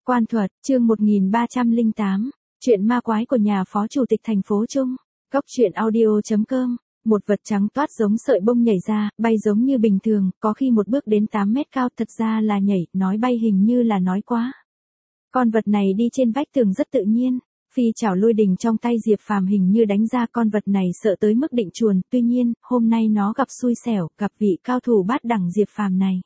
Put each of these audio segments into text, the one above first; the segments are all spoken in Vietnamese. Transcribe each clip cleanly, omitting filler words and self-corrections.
Quan thuật, chương 1308, chuyện ma quái của nhà phó chủ tịch thành phố Trung. Góc truyện audio.com. Một vật trắng toát giống sợi bông nhảy ra, bay giống như bình thường, có khi một bước đến 8 mét cao, thật ra là nhảy, nói bay hình như là nói quá. Con vật này đi trên vách tường rất tự nhiên. Phi chảo lôi đình trong tay Diệp Phàm hình như đánh ra, con vật này sợ tới mức định chuồn, tuy nhiên, hôm nay nó gặp xui xẻo, gặp vị cao thủ bát đẳng Diệp Phàm này.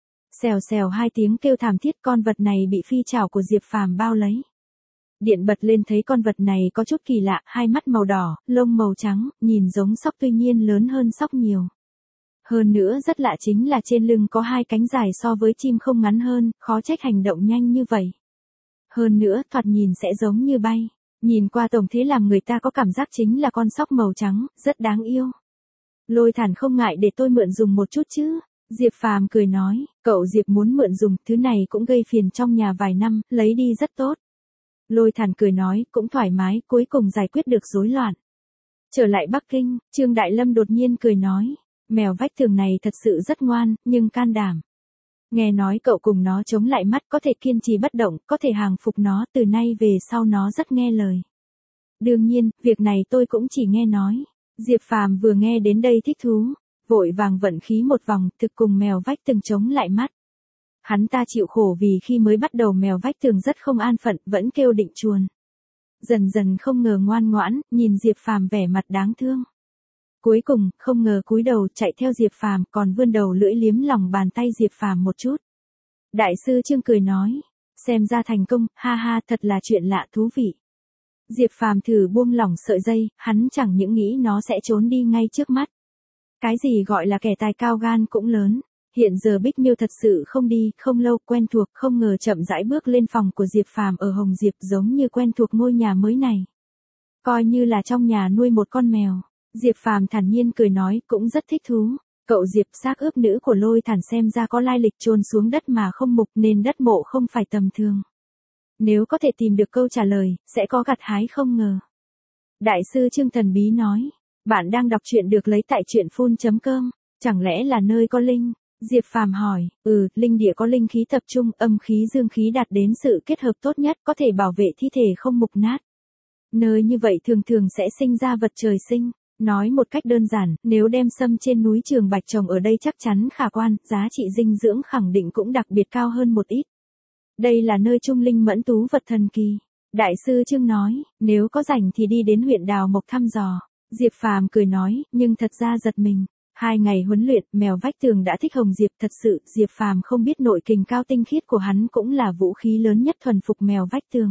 Xèo xèo hai tiếng kêu thảm thiết, con vật này bị phi chảo của Diệp Phàm bao lấy. Điện bật lên thấy con vật này có chút kỳ lạ, hai mắt màu đỏ, lông màu trắng, nhìn giống sóc tuy nhiên lớn hơn sóc nhiều. Hơn nữa rất lạ chính là trên lưng có hai cánh dài so với chim không ngắn hơn, khó trách hành động nhanh như vậy. Hơn nữa thoạt nhìn sẽ giống như bay. Nhìn qua tổng thế làm người ta có cảm giác chính là con sóc màu trắng, rất đáng yêu. Lôi Thản không ngại để tôi mượn dùng một chút chứ. Diệp Phàm cười nói, cậu Diệp muốn mượn dùng, thứ này cũng gây phiền trong nhà vài năm, lấy đi rất tốt. Lôi Thản cười nói, cũng thoải mái, cuối cùng giải quyết được rối loạn. Trở lại Bắc Kinh, Trương Đại Lâm đột nhiên cười nói, mèo vách tường này thật sự rất ngoan, nhưng can đảm. Nghe nói cậu cùng nó chống lại mắt, có thể kiên trì bất động, có thể hàng phục nó, từ nay về sau nó rất nghe lời. Đương nhiên, việc này tôi cũng chỉ nghe nói. Diệp Phàm vừa nghe đến đây thích thú, vội vàng vận khí một vòng, thực cùng mèo vách tường chống lại mắt. Hắn ta chịu khổ vì khi mới bắt đầu mèo vách tường rất không an phận, vẫn kêu định chuồn. Dần dần không ngờ ngoan ngoãn, nhìn Diệp Phàm vẻ mặt đáng thương. Cuối cùng, không ngờ cúi đầu chạy theo Diệp Phàm, còn vươn đầu lưỡi liếm lòng bàn tay Diệp Phàm một chút. Đại sư Trương cười nói, xem ra thành công, ha ha, thật là chuyện lạ thú vị. Diệp Phàm thử buông lỏng sợi dây, hắn chẳng những nghĩ nó sẽ trốn đi ngay trước mắt. Cái gì gọi là kẻ tài cao gan cũng lớn. Hiện giờ Bích Miêu thật sự không đi, không lâu quen thuộc, không ngờ chậm rãi bước lên phòng của Diệp Phàm ở Hồng Diệp, giống như quen thuộc ngôi nhà mới này. Coi như là trong nhà nuôi một con mèo. Diệp Phàm thản nhiên cười nói, cũng rất thích thú. Cậu Diệp, xác ướp nữ của Lôi Thản xem ra có lai lịch, chôn xuống đất mà không mục, nên đất mộ không phải tầm thường. Nếu có thể tìm được câu trả lời, sẽ có gặt hái không ngờ. Đại sư Trương thần bí nói, bạn đang đọc truyện được lấy tại truyện.com, chẳng lẽ là nơi có linh? Diệp Phàm hỏi, linh địa có linh khí tập trung, âm khí dương khí đạt đến sự kết hợp tốt nhất, có thể bảo vệ thi thể không mục nát. Nơi như vậy thường thường sẽ sinh ra vật trời sinh. Nói một cách đơn giản, nếu đem sâm trên núi Trường Bạch trồng ở đây chắc chắn khả quan, giá trị dinh dưỡng khẳng định cũng đặc biệt cao hơn một ít. Đây là nơi trung linh mẫn tú vật thần kỳ. Đại sư Trương nói, nếu có rảnh thì đi đến huyện Đào Mộc thăm dò. Diệp Phàm cười nói, nhưng thật ra giật mình. 2 ngày huấn luyện, mèo vách tường đã thích Hồng Diệp, thật sự, Diệp Phàm không biết nội kình cao tinh khiết của hắn cũng là vũ khí lớn nhất thuần phục mèo vách tường.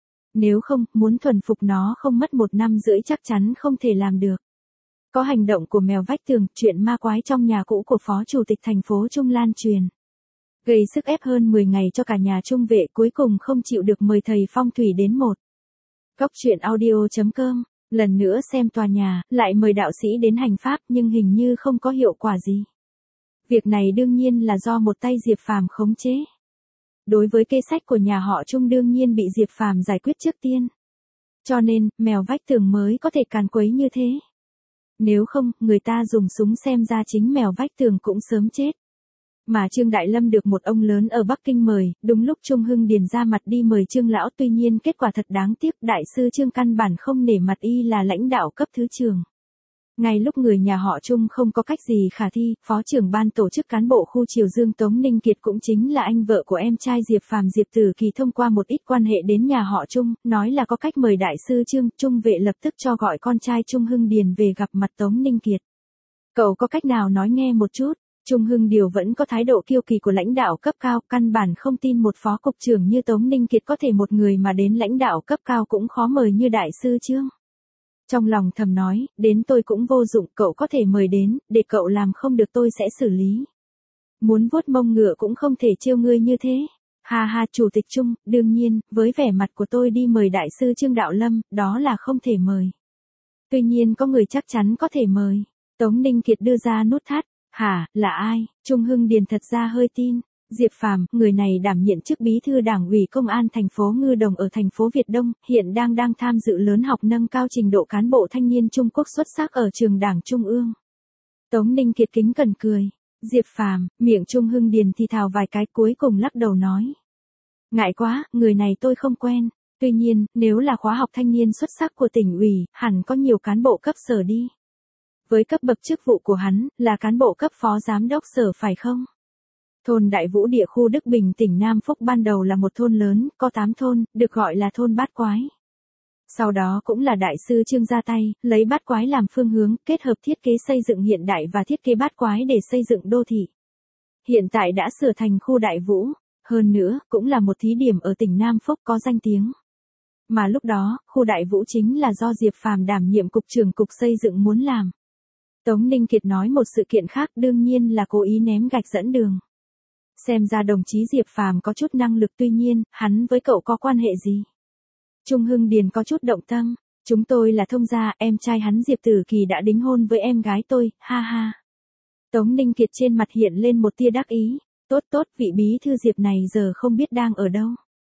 Nếu không, muốn thuần phục nó không mất 1 năm rưỡi chắc chắn không thể làm được. Có hành động của mèo vách tường, chuyện ma quái trong nhà cũ của phó chủ tịch thành phố Trung lan truyền. Gây sức ép hơn 10 ngày cho cả nhà Trung vệ, cuối cùng không chịu được mời thầy phong thủy đến một. Góc truyện audio.com. Lần nữa xem tòa nhà, lại mời đạo sĩ đến hành pháp nhưng hình như không có hiệu quả gì. Việc này đương nhiên là do một tay Diệp Phàm khống chế. Đối với kê sách của nhà họ Trung đương nhiên bị Diệp Phàm giải quyết trước tiên. Cho nên, mèo vách tường mới có thể càn quấy như thế. Nếu không, người ta dùng súng xem ra chính mèo vách tường cũng sớm chết. Mà Trương Đại Lâm được một ông lớn ở Bắc Kinh mời, đúng lúc Trung Hưng Điền ra mặt đi mời Trương lão, tuy nhiên kết quả thật đáng tiếc, đại sư Trương căn bản không nể mặt y là lãnh đạo cấp thứ trưởng. Ngay lúc người nhà họ Trung không có cách gì khả thi, phó trưởng ban tổ chức cán bộ khu Triều Dương Tống Ninh Kiệt cũng chính là anh vợ của em trai Diệp Phàm Diệp Tử Kỳ thông qua một ít quan hệ đến nhà họ Trung, nói là có cách mời đại sư Trương, Trung vệ lập tức cho gọi con trai Trung Hưng Điền về gặp mặt Tống Ninh Kiệt. Cậu có cách nào nói nghe một chút? Trung Hưng Điều vẫn có thái độ kiêu kỳ của lãnh đạo cấp cao, căn bản không tin một phó cục trưởng như Tống Ninh Kiệt có thể một người mà đến lãnh đạo cấp cao cũng khó mời như đại sư Trương. Trong lòng thầm nói, đến tôi cũng vô dụng, cậu có thể mời đến, để cậu làm không được tôi sẽ xử lý. Muốn vuốt mông ngựa cũng không thể trêu ngươi như thế. Ha ha, chủ tịch Trung, đương nhiên, với vẻ mặt của tôi đi mời đại sư Trương Đạo Lâm, đó là không thể mời. Tuy nhiên có người chắc chắn có thể mời. Tống Ninh Kiệt đưa ra nút thắt. Hả, là ai? Trung Hưng Điền thật ra hơi tin. Diệp Phàm, người này đảm nhiệm chức bí thư đảng ủy công an thành phố Ngư Đồng ở thành phố Việt Đông, hiện đang tham dự lớn học nâng cao trình độ cán bộ thanh niên Trung Quốc xuất sắc ở trường Đảng Trung ương. Tống Ninh Kiệt kính cẩn cười. Diệp Phàm, miệng Trung Hưng Điền thì thào vài cái cuối cùng lắc đầu nói. Ngại quá, người này tôi không quen. Tuy nhiên, nếu là khóa học thanh niên xuất sắc của tỉnh ủy, hẳn có nhiều cán bộ cấp sở đi. Với cấp bậc chức vụ của hắn, là cán bộ cấp phó giám đốc sở phải không? Thôn Đại Vũ địa khu Đức Bình tỉnh Nam Phúc ban đầu là một thôn lớn, có 8 thôn, được gọi là thôn Bát Quái. Sau đó cũng là đại sư Trương ra tay, lấy Bát Quái làm phương hướng, kết hợp thiết kế xây dựng hiện đại và thiết kế Bát Quái để xây dựng đô thị. Hiện tại đã sửa thành khu Đại Vũ, hơn nữa, cũng là một thí điểm ở tỉnh Nam Phúc có danh tiếng. Mà lúc đó, khu Đại Vũ chính là do Diệp Phàm đảm nhiệm cục trưởng cục xây dựng muốn làm. Tống Ninh Kiệt nói một sự kiện khác đương nhiên là cố ý ném gạch dẫn đường. Xem ra đồng chí Diệp Phàm có chút năng lực, tuy nhiên, hắn với cậu có quan hệ gì? Trung Hưng Điền có chút động tâm, chúng tôi là thông gia, em trai hắn Diệp Tử Kỳ đã đính hôn với em gái tôi, ha ha. Tống Ninh Kiệt trên mặt hiện lên một tia đắc ý, tốt tốt, vị bí thư Diệp này giờ không biết đang ở đâu.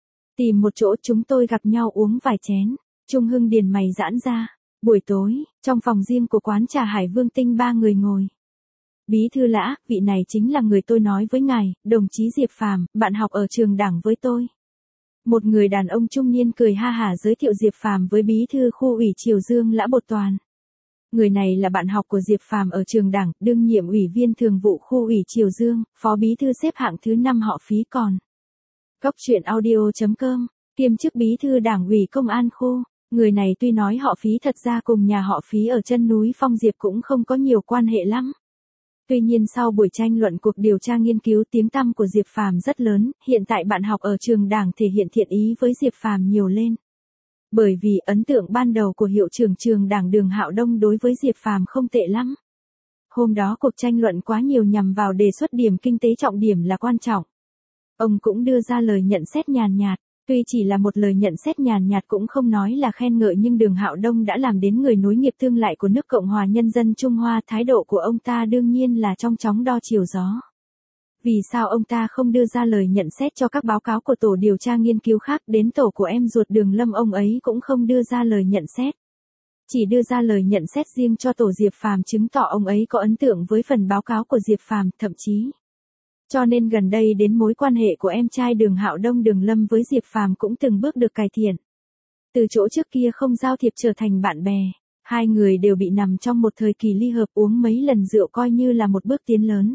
Tìm một chỗ chúng tôi gặp nhau uống vài chén. Trung Hưng Điền mày giãn ra. Buổi tối, trong phòng riêng của quán trà Hải Vương Tinh 3 người ngồi. Bí thư Lã, vị này chính là người tôi nói với ngài, đồng chí Diệp Phàm, bạn học ở trường đảng với tôi. Một người đàn ông trung niên cười ha hả giới thiệu Diệp Phàm với bí thư khu ủy Triều Dương Lã Bột Toàn. Người này là bạn học của Diệp Phàm ở trường đảng, đương nhiệm ủy viên thường vụ khu ủy Triều Dương, phó bí thư xếp hạng thứ 5 họ Phí còn. Cốc truyện audio.com, kiêm chức bí thư đảng ủy công an khu. Người này tuy nói họ Phí thật ra cùng nhà họ Phí ở chân núi Phong Diệp cũng không có nhiều quan hệ lắm. Tuy nhiên sau buổi tranh luận cuộc điều tra nghiên cứu, tiếng tăm của Diệp Phàm rất lớn, hiện tại bạn học ở trường đảng thể hiện thiện ý với Diệp Phàm nhiều lên. Bởi vì ấn tượng ban đầu của hiệu trưởng trường đảng Đường Hạo Đông đối với Diệp Phàm không tệ lắm. Hôm đó cuộc tranh luận quá nhiều nhằm vào đề xuất điểm kinh tế trọng điểm là quan trọng. Ông cũng đưa ra lời nhận xét nhàn nhạt, tuy chỉ là một lời nhận xét nhàn nhạt cũng không nói là khen ngợi, nhưng Đường Hạo Đông đã làm đến người nối nghiệp tương lại của nước Cộng hòa Nhân dân Trung Hoa, thái độ của ông ta đương nhiên là trong chóng đo chiều gió. Vì sao ông ta không đưa ra lời nhận xét cho các báo cáo của tổ điều tra nghiên cứu khác, đến tổ của em ruột Đường Lâm ông ấy cũng không đưa ra lời nhận xét. Chỉ đưa ra lời nhận xét riêng cho tổ Diệp Phàm, chứng tỏ ông ấy có ấn tượng với phần báo cáo của Diệp Phàm, thậm chí. Cho nên gần đây đến mối quan hệ của em trai Đường Hạo Đông Đường Lâm với Diệp Phàm cũng từng bước được cải thiện. Từ chỗ trước kia không giao thiệp trở thành bạn bè, hai người đều bị nằm trong một thời kỳ ly hợp, uống mấy lần rượu coi như là một bước tiến lớn.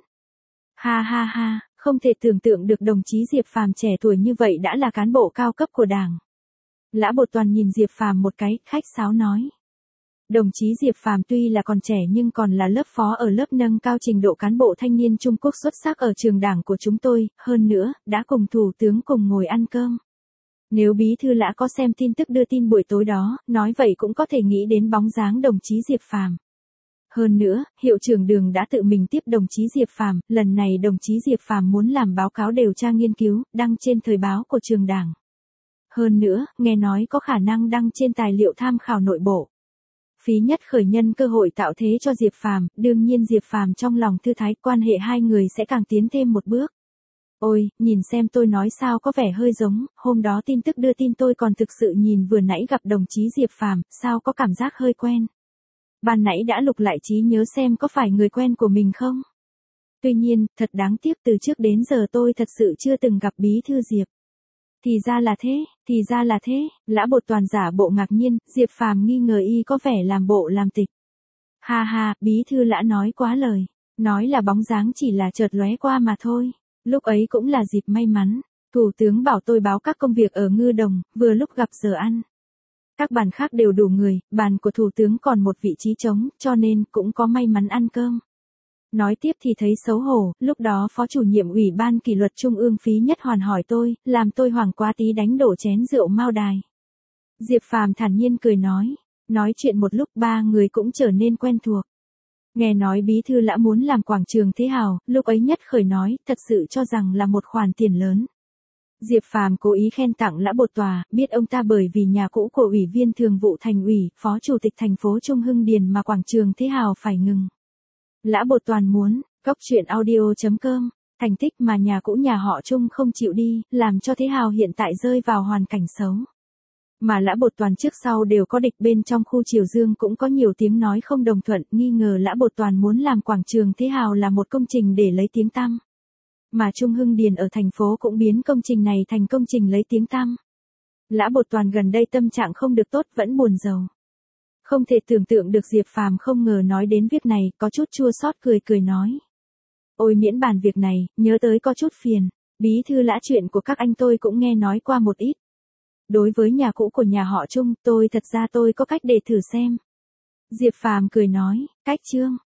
Ha ha ha, không thể tưởng tượng được đồng chí Diệp Phàm trẻ tuổi như vậy đã là cán bộ cao cấp của đảng. Lã Bột Toàn nhìn Diệp Phàm một cái, khách sáo nói. Đồng chí Diệp Phàm tuy là còn trẻ nhưng còn là lớp phó ở lớp nâng cao trình độ cán bộ thanh niên Trung Quốc xuất sắc ở trường đảng của chúng tôi, hơn nữa, đã cùng thủ tướng cùng ngồi ăn cơm. Nếu bí thư Lã có xem tin tức đưa tin buổi tối đó, nói vậy cũng có thể nghĩ đến bóng dáng đồng chí Diệp Phàm. Hơn nữa, hiệu trưởng Đường đã tự mình tiếp đồng chí Diệp Phàm, lần này đồng chí Diệp Phàm muốn làm báo cáo điều tra nghiên cứu, đăng trên thời báo của trường đảng. Hơn nữa, nghe nói có khả năng đăng trên tài liệu tham khảo nội bộ. Phí Nhất Khởi nhân cơ hội tạo thế cho Diệp Phàm, đương nhiên Diệp Phàm trong lòng thư thái, quan hệ hai người sẽ càng tiến thêm một bước. Ôi, nhìn xem tôi nói sao có vẻ hơi giống, hôm đó tin tức đưa tin tôi còn thực sự nhìn vừa nãy gặp đồng chí Diệp Phàm, sao có cảm giác hơi quen. Ban nãy đã lục lại trí nhớ xem có phải người quen của mình không. Tuy nhiên, thật đáng tiếc từ trước đến giờ tôi thật sự chưa từng gặp bí thư Diệp. Thì ra là thế, Lã Bột Toàn giả bộ ngạc nhiên, Diệp Phàm nghi ngờ y có vẻ làm bộ làm tịch. Ha ha, bí thư Lã nói quá lời, nói là bóng dáng chỉ là chợt lóe qua mà thôi, lúc ấy cũng là dịp may mắn, thủ tướng bảo tôi báo các công việc ở Ngư Đồng, vừa lúc gặp giờ ăn. Các bàn khác đều đủ người, bàn của thủ tướng còn một vị trí trống, cho nên cũng có may mắn ăn cơm. Nói tiếp thì thấy xấu hổ, lúc đó phó chủ nhiệm Ủy ban kỷ luật Trung ương Phí Nhất Hoàn hỏi tôi, làm tôi hoảng quá tí đánh đổ chén rượu Mao Đài. Diệp Phàm thản nhiên cười nói chuyện một lúc ba người cũng trở nên quen thuộc. Nghe nói bí thư Lã muốn làm quảng trường Thế Hào, lúc ấy Nhất Khởi nói, thật sự cho rằng là một khoản tiền lớn. Diệp Phàm cố ý khen tặng Lã Bột Tòa, biết ông ta bởi vì nhà cũ của ủy viên thường vụ thành ủy, phó chủ tịch thành phố Trung Hưng Điền mà quảng trường Thế Hào phải ngừng. Lã Bột Toàn muốn, cốc truyện audio.com, thành tích mà nhà cũ nhà họ Trung không chịu đi, làm cho Thế Hào hiện tại rơi vào hoàn cảnh xấu. Mà Lã Bột Toàn trước sau đều có địch, bên trong khu Triều Dương cũng có nhiều tiếng nói không đồng thuận, nghi ngờ Lã Bột Toàn muốn làm quảng trường Thế Hào là một công trình để lấy tiếng tăm. Mà Trung Hưng Điền ở thành phố cũng biến công trình này thành công trình lấy tiếng tăm. Lã Bột Toàn gần đây tâm trạng không được tốt, vẫn buồn rầu. Không thể tưởng tượng được Diệp Phàm không ngờ nói đến việc này, có chút chua xót cười cười nói. Ôi miễn bàn việc này, nhớ tới có chút phiền. Bí thư Lã, chuyện của các anh tôi cũng nghe nói qua một ít. Đối với nhà cũ của nhà họ Trung, thật ra tôi có cách để thử xem. Diệp Phàm cười nói, cách Trương.